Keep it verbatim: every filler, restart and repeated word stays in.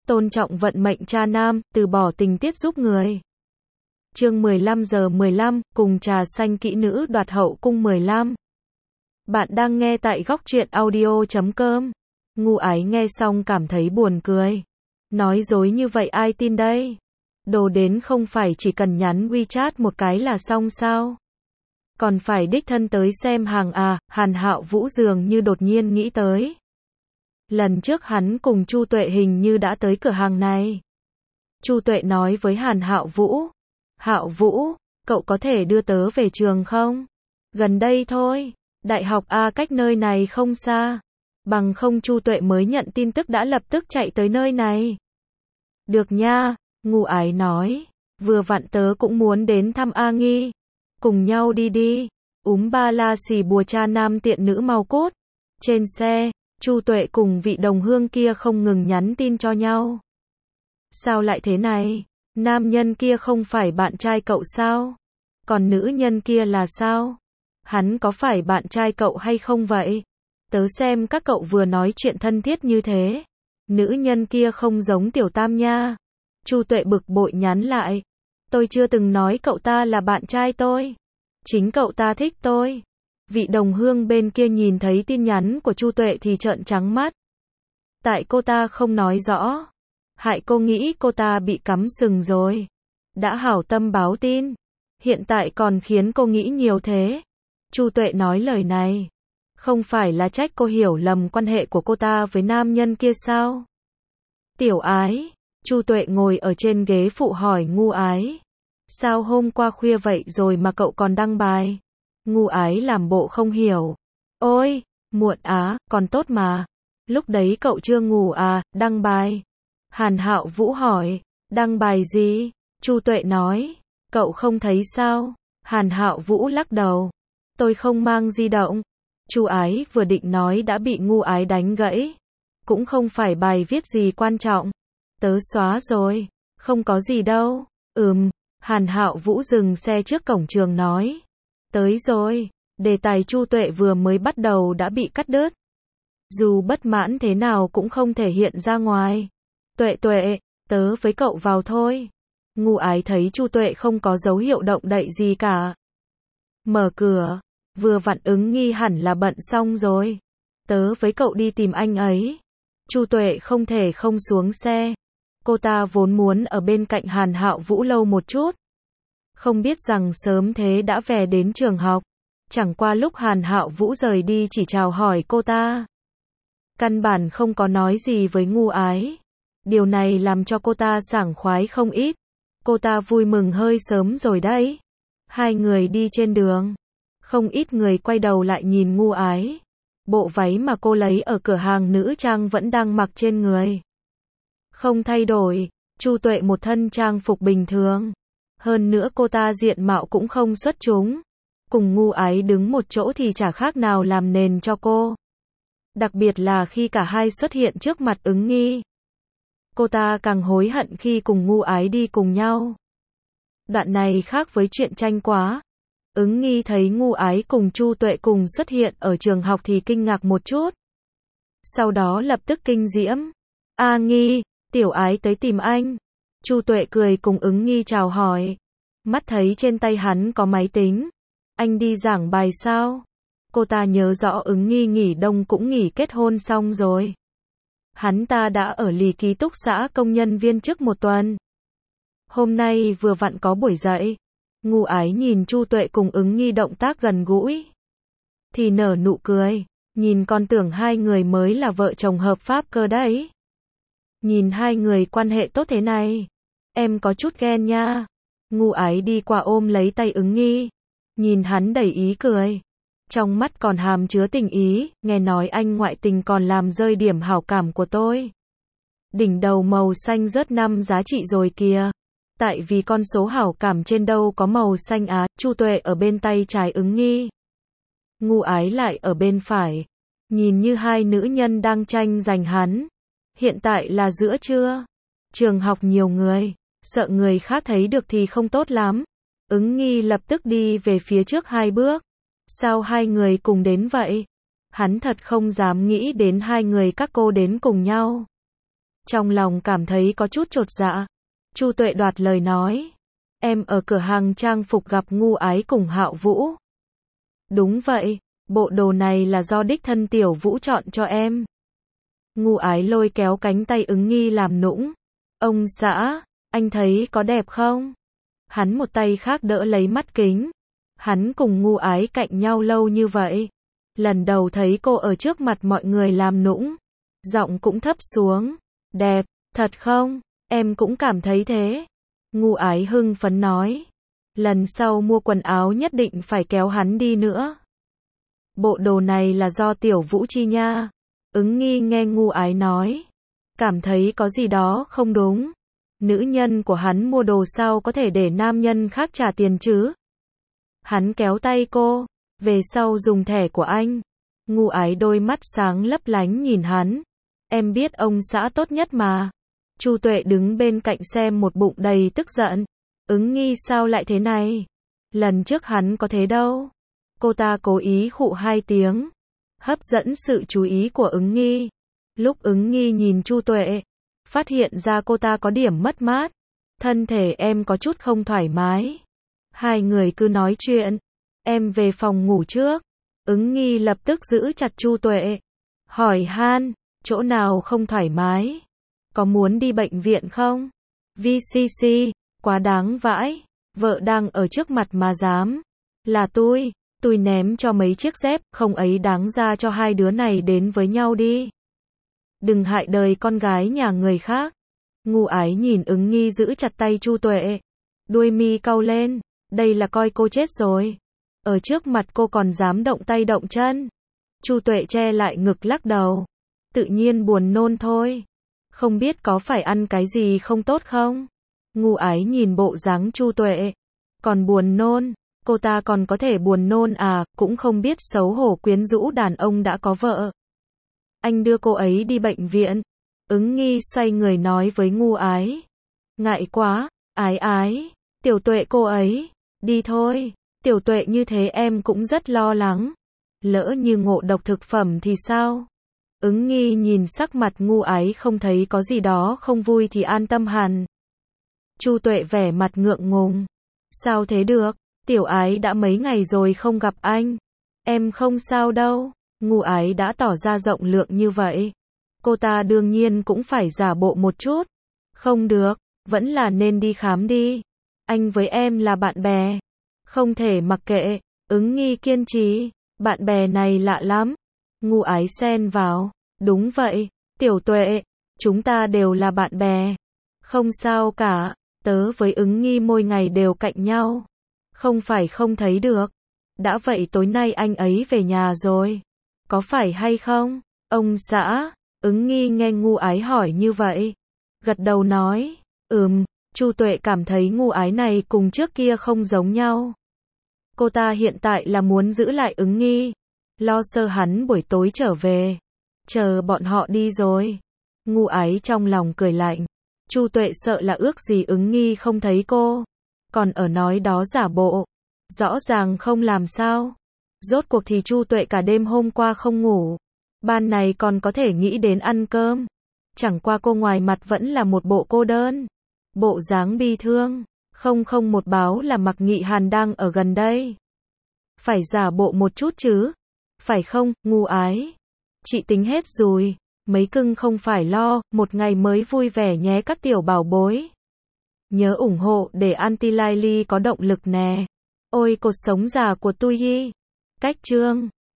tôn trọng vận mệnh cha nam, từ bỏ tình tiết giúp người. Chương mười lăm giờ mười lăm, cùng trà xanh kỹ nữ đoạt hậu cung mười lăm. Bạn đang nghe tại góc truyện audio chấm com. Ngu Ái nghe xong cảm thấy buồn cười. Nói dối như vậy ai tin đây? Đồ đến không phải chỉ cần nhắn WeChat một cái là xong sao? Còn phải đích thân tới xem hàng à? Hàn Hạo Vũ dường như đột nhiên nghĩ tới. Lần trước hắn cùng Chu Tuệ hình như đã tới cửa hàng này. Chu Tuệ nói với Hàn Hạo Vũ. Hạo Vũ, cậu có thể đưa tớ về trường không? Gần đây thôi. Đại học A cách nơi này không xa. Bằng không Chu Tuệ mới nhận tin tức đã lập tức chạy tới nơi này. Được nha, Ngu Ái nói. Vừa vặn tớ cũng muốn đến thăm A Nghi. Cùng nhau đi đi. Úm ba la xì bùa cha nam tiện nữ mau cút. Trên xe, Chu Tuệ cùng vị đồng hương kia không ngừng nhắn tin cho nhau. Sao lại thế này? Nam nhân kia không phải bạn trai cậu sao? Còn nữ nhân kia là sao? Hắn có phải bạn trai cậu hay không vậy? Tớ xem các cậu vừa nói chuyện thân thiết như thế. Nữ nhân kia không giống Tiểu Tam nha. Chu Tuệ bực bội nhắn lại. Tôi chưa từng nói cậu ta là bạn trai tôi. Chính cậu ta thích tôi. Vị đồng hương bên kia nhìn thấy tin nhắn của Chu Tuệ thì trợn trắng mắt. Tại cô ta không nói rõ. Hại cô nghĩ cô ta bị cắm sừng rồi. Đã hảo tâm báo tin. Hiện tại còn khiến cô nghĩ nhiều thế. Chu Tuệ nói lời này. Không phải là trách cô hiểu lầm quan hệ của cô ta với nam nhân kia sao? Tiểu Ái. Chu Tuệ ngồi ở trên ghế phụ hỏi Ngu Ái. Sao hôm qua khuya vậy rồi mà cậu còn đăng bài? Ngu Ái làm bộ không hiểu. Ôi, muộn á, còn tốt mà. Lúc đấy cậu chưa ngủ à, đăng bài. Hàn Hạo Vũ hỏi, đăng bài gì? Chu Tuệ nói, cậu không thấy sao? Hàn Hạo Vũ lắc đầu. Tôi không mang di động. Chu Ái vừa định nói đã bị Ngu Ái đánh gãy. Cũng không phải bài viết gì quan trọng. Tớ xóa rồi, không có gì đâu. Ừm, Hàn Hạo Vũ dừng xe trước cổng trường nói. Tới rồi, đề tài Chu Tuệ vừa mới bắt đầu đã bị cắt đứt. Dù bất mãn thế nào cũng không thể hiện ra ngoài. Tuệ Tuệ, tớ với cậu vào thôi. Ngu Ái thấy Chu Tuệ không có dấu hiệu động đậy gì cả. Mở cửa, vừa vặn Ứng Nghi hẳn là bận xong rồi. Tớ với cậu đi tìm anh ấy. Chu Tuệ không thể không xuống xe. Cô ta vốn muốn ở bên cạnh Hàn Hạo Vũ lâu một chút. Không biết rằng sớm thế đã về đến trường học. Chẳng qua lúc Hàn Hạo Vũ rời đi chỉ chào hỏi cô ta. Căn bản không có nói gì với Ngu Ái. Điều này làm cho cô ta sảng khoái không ít. Cô ta vui mừng hơi sớm rồi đấy. Hai người đi trên đường. Không ít người quay đầu lại nhìn Ngu Ái. Bộ váy mà cô lấy ở cửa hàng nữ trang vẫn đang mặc trên người. Không thay đổi. Chu Tuệ một thân trang phục bình thường. Hơn nữa cô ta diện mạo cũng không xuất chúng. Cùng Ngu Ái đứng một chỗ thì chả khác nào làm nền cho cô. Đặc biệt là khi cả hai xuất hiện trước mặt Ứng Nghi. Cô ta càng hối hận khi cùng Ngu Ái đi cùng nhau. Đoạn này khác với chuyện tranh quá. Ứng Nghi thấy Ngu Ái cùng Chu Tuệ cùng xuất hiện ở trường học thì kinh ngạc một chút. Sau đó lập tức kinh diễm. A Nghi, Tiểu Ái tới tìm anh. Chu Tuệ cười cùng Ứng Nghi chào hỏi. Mắt thấy trên tay hắn có máy tính. Anh đi giảng bài sao? Cô ta nhớ rõ Ứng Nghi nghỉ đông cũng nghỉ kết hôn xong rồi. Hắn ta đã ở lì ký túc xá công nhân viên chức một tuần. Hôm nay vừa vặn có buổi dạy. Ngu Ái nhìn Chu Tuệ cùng Ứng Nghi động tác gần gũi. Thì nở nụ cười. Nhìn còn tưởng hai người mới là vợ chồng hợp pháp cơ đấy. Nhìn hai người quan hệ tốt thế này. Em có chút ghen nha. Ngu Ái đi qua ôm lấy tay Ứng Nghi. Nhìn hắn đầy ý cười. Trong mắt còn hàm chứa tình ý. Nghe nói anh ngoại tình còn làm rơi điểm hảo cảm của tôi. Đỉnh đầu màu xanh rớt năm giá trị rồi kìa. Tại vì con số hảo cảm trên đâu có màu xanh á. Chu Tuệ ở bên tay trái Ứng Nghi. Ngu Ái lại ở bên phải. Nhìn như hai nữ nhân đang tranh giành hắn. Hiện tại là giữa trưa. Trường học nhiều người. Sợ người khác thấy được thì không tốt lắm. Ứng Nghi lập tức đi về phía trước hai bước. Sao hai người cùng đến vậy? Hắn thật không dám nghĩ đến hai người các cô đến cùng nhau. trong lòng cảm thấy có chút chột dạ. Chu Tuệ đoạt lời nói. Em ở cửa hàng trang phục gặp Ngu Ái cùng Hạo Vũ. Đúng vậy, bộ đồ này là do đích thân Tiểu Vũ chọn cho em. Ngu Ái lôi kéo cánh tay Ứng Nghi làm nũng. Ông xã, anh thấy có đẹp không? Hắn một tay khác đỡ lấy mắt kính. Hắn cùng Ngu Ái cạnh nhau lâu như vậy. Lần đầu thấy cô ở trước mặt mọi người làm nũng. Giọng cũng thấp xuống. Đẹp, thật không? Em cũng cảm thấy thế. Ngu Ái hưng phấn nói. Lần sau mua quần áo nhất định phải kéo hắn đi nữa. Bộ đồ này là do Tiểu Vũ chi nha. Ứng Nghi nghe Ngu Ái nói. Cảm thấy có gì đó không đúng. Nữ nhân của hắn mua đồ sao có thể để nam nhân khác trả tiền chứ? Hắn kéo tay cô. Về sau dùng thẻ của anh. Ngu Ái đôi mắt sáng lấp lánh nhìn hắn. Em biết ông xã tốt nhất mà. Chu Tuệ đứng bên cạnh xem một bụng đầy tức giận. Ứng Nghi sao lại thế này? Lần trước hắn có thế đâu. Cô ta cố ý khụ hai tiếng. Hấp dẫn sự chú ý của Ứng Nghi. Lúc Ứng Nghi nhìn Chu Tuệ. Phát hiện ra cô ta có điểm mất mát. Thân thể em có chút không thoải mái. Hai người cứ nói chuyện. Em về phòng ngủ trước. Ứng Nghi lập tức giữ chặt Chu Tuệ. Hỏi han, chỗ nào không thoải mái? Có muốn đi bệnh viện không? vê xê xê, quá đáng vãi. Vợ đang ở trước mặt mà dám. Là tôi, tôi ném cho mấy chiếc dép, không ấy đáng ra cho hai đứa này đến với nhau đi. Đừng hại đời con gái nhà người khác. Ngu Ái nhìn Ứng Nghi giữ chặt tay Chu Tuệ. Đuôi mi cau lên, đây là coi cô chết rồi. Ở trước mặt cô còn dám động tay động chân. Chu Tuệ che lại ngực lắc đầu. Tự nhiên buồn nôn thôi. Không biết có phải ăn cái gì không tốt không? Ngu Ái nhìn bộ dáng Chu Tuệ. Còn buồn nôn, cô ta còn có thể buồn nôn à, cũng không biết xấu hổ quyến rũ đàn ông đã có vợ. Anh đưa cô ấy đi bệnh viện. Ứng Nghi xoay người nói với Ngu Ái. Ngại quá, Ái Ái, Tiểu Tuệ cô ấy. Đi thôi, Tiểu Tuệ như thế em cũng rất lo lắng. Lỡ như ngộ độc thực phẩm thì sao? Ứng Nghi nhìn sắc mặt Ngu Ái không thấy có gì đó không vui thì an tâm hẳn. Chu Tuệ vẻ mặt ngượng ngùng. Sao thế được? Tiểu Ái đã mấy ngày rồi không gặp anh. Em không sao đâu. Ngu Ái đã tỏ ra rộng lượng như vậy. Cô ta đương nhiên cũng phải giả bộ một chút. Không được, vẫn là nên đi khám đi. Anh với em là bạn bè. Không thể mặc kệ. Ứng Nghi kiên trì. Bạn bè này lạ lắm. Ngu Ái xen vào. Đúng vậy, Tiểu Tuệ. Chúng ta đều là bạn bè. Không sao cả. Tớ với Ứng Nghi mỗi ngày đều cạnh nhau. Không phải không thấy được. Đã vậy tối nay anh ấy về nhà rồi. Có phải hay không? Ông xã. Ứng Nghi nghe Ngu Ái hỏi như vậy. Gật đầu nói. Ừm. Chu Tuệ cảm thấy Ngu Ái này cùng trước kia không giống nhau. Cô ta hiện tại là muốn giữ lại Ứng Nghi. Lo sợ hắn buổi tối trở về. Chờ bọn họ đi rồi. Ngu Ái trong lòng cười lạnh. Chu Tuệ sợ là ước gì Ứng Nghi không thấy cô. Còn ở nói đó giả bộ. Rõ ràng không làm sao. Rốt cuộc thì Chu Tuệ cả đêm hôm qua không ngủ. Ban này còn có thể nghĩ đến ăn cơm. Chẳng qua cô ngoài mặt vẫn là một bộ cô đơn. Bộ dáng bi thương. Không không một báo là Mạc Nghị Hàn đang ở gần đây. Phải giả bộ một chút chứ. Phải không, Ngu Ái? Chị tính hết rồi. Mấy cưng không phải lo, một ngày mới vui vẻ nhé các tiểu bảo bối. Nhớ ủng hộ để Anti Laily có động lực nè. Ôi cuộc sống già của tôi y. Cách chương